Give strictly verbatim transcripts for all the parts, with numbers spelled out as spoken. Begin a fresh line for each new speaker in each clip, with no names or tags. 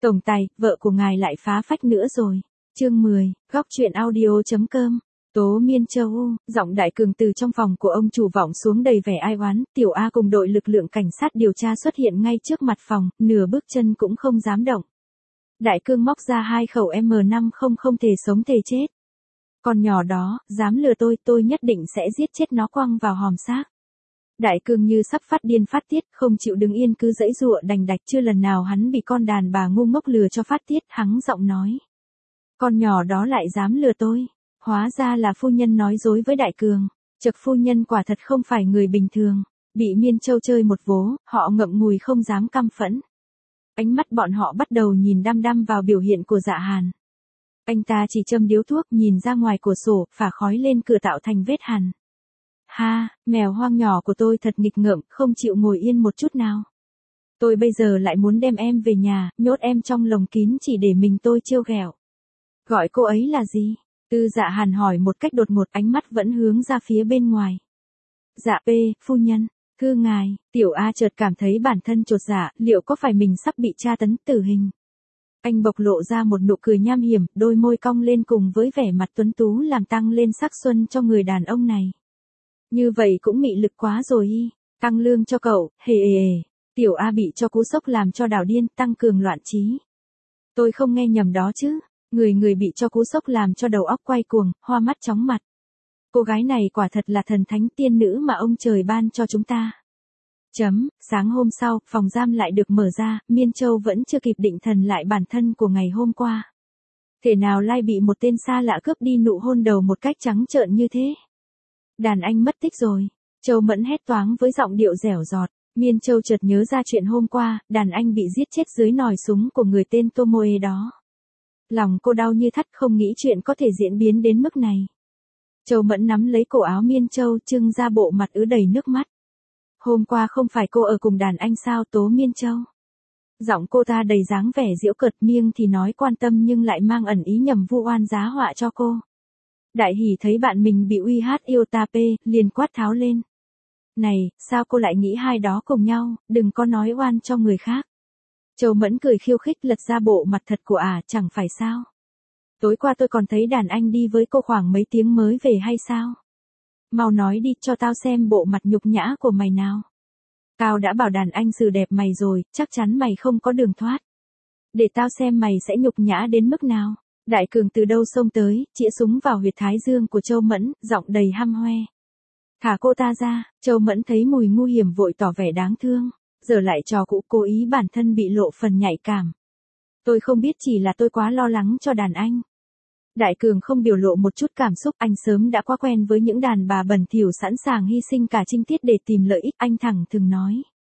Tổng tài, vợ của ngài lại phá phách nữa rồi. Chương mười, góc truyện audio.com. Tố Miên Châu, giọng Đại Cường từ trong phòng của ông chủ vọng xuống đầy vẻ ai oán. Tiểu A cùng đội lực lượng cảnh sát điều tra xuất hiện ngay trước mặt phòng, nửa bước chân cũng không dám động. Đại Cương móc ra hai khẩu M năm mươi không thể sống thể chết. Con nhỏ đó, dám lừa tôi, tôi nhất định sẽ giết chết nó quăng vào hòm xác. Đại Cương như sắp phát điên phát tiết, không chịu đứng yên cứ giãy giụa đành đạch, chưa lần nào hắn bị con đàn bà ngu ngốc lừa cho phát tiết, hắng giọng nói. Con nhỏ đó lại dám lừa tôi, hóa ra là phu nhân nói dối với Đại Cường, chậc phu nhân quả thật không phải người bình thường, bị Miên Châu chơi một vố, họ ngậm ngùi không dám căm phẫn. Ánh mắt bọn họ bắt đầu nhìn đăm đăm vào biểu hiện của Dạ Hàn. Anh ta chỉ châm điếu thuốc nhìn ra ngoài cửa sổ, phả khói lên cửa tạo thành vết hằn. Ha, mèo hoang nhỏ của tôi thật nghịch ngợm, không chịu ngồi yên một chút nào. Tôi bây giờ lại muốn đem em về nhà, nhốt em trong lồng kín chỉ để mình tôi trêu ghẹo. Gọi cô ấy là gì? Tư Dạ Hàn hỏi một cách đột ngột, ánh mắt vẫn hướng ra phía bên ngoài. Dạ P, phu nhân, thưa ngài. Tiểu A chợt cảm thấy bản thân chột dạ, liệu có phải mình sắp bị tra tấn tử hình? Anh bộc lộ ra một nụ cười nham hiểm, đôi môi cong lên cùng với vẻ mặt tuấn tú làm tăng lên sắc xuân cho người đàn ông này. Như vậy cũng mị lực quá rồi y, tăng lương cho cậu, hề hề hề. Tiểu A bị cho cú sốc làm cho đảo điên, tăng cường loạn trí. Tôi không nghe nhầm đó chứ, người người bị cho cú sốc làm cho đầu óc quay cuồng, hoa mắt chóng mặt. Cô gái này quả thật là thần thánh tiên nữ mà ông trời ban cho chúng ta. Chấm, sáng hôm sau, phòng giam lại được mở ra, Miên Châu vẫn chưa kịp định thần lại bản thân của ngày hôm qua. Thể nào lai bị một tên xa lạ cướp đi nụ hôn đầu một cách trắng trợn như thế? Đàn anh mất tích rồi. Châu Mẫn hét toáng với giọng điệu dẻo dọt. Miên Châu chợt nhớ ra chuyện hôm qua, đàn anh bị giết chết dưới nòng súng của người tên Tomoe đó. Lòng cô đau như thắt, không nghĩ chuyện có thể diễn biến đến mức này. Châu Mẫn nắm lấy cổ áo Miên Châu, trưng ra bộ mặt ứ đầy nước mắt. Hôm qua không phải cô ở cùng đàn anh sao, Tố Miên Châu? Giọng cô ta đầy dáng vẻ giễu cợt, miệng thì nói quan tâm nhưng lại mang ẩn ý nhằm vu oan giá họa cho cô. Đại Hỷ thấy bạn mình bị uy hát yêu ta p, liền quát tháo lên. Này, sao cô lại nghĩ hai đó cùng nhau, đừng có nói oan cho người khác. Châu Mẫn cười khiêu khích, lật ra bộ mặt thật của ả, à, chẳng phải sao. Tối qua tôi còn thấy đàn anh đi với cô khoảng mấy tiếng mới về hay sao? Mau nói đi cho tao xem bộ mặt nhục nhã của mày nào. Tao đã bảo đàn anh xử đẹp mày rồi, chắc chắn mày không có đường thoát. Để tao xem mày sẽ nhục nhã đến mức nào. Đại Cường từ đâu xông tới, chĩa súng vào huyệt thái dương của Châu Mẫn, giọng đầy hăm hoe. Thả cô ta ra. Châu Mẫn thấy mùi nguy hiểm vội tỏ vẻ đáng thương. Giờ lại trò cũ, cố ý bản thân bị lộ phần nhạy cảm. Tôi không biết, chỉ là tôi quá lo lắng cho đàn anh. Đại Cường không biểu lộ một chút cảm xúc, anh sớm đã quá quen với những đàn bà bẩn thỉu sẵn sàng hy sinh cả trinh tiết để tìm lợi ích, anh thẳng thừng nói.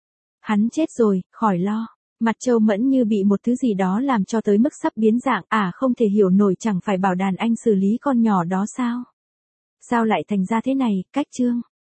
Hắn chết rồi, khỏi lo. Mặt Châu Mẫn như bị một thứ gì đó làm cho tới mức sắp biến dạng, à không thể hiểu nổi, chẳng phải bảo đàn anh xử lý con nhỏ đó sao? Sao lại thành ra thế này, cách chương.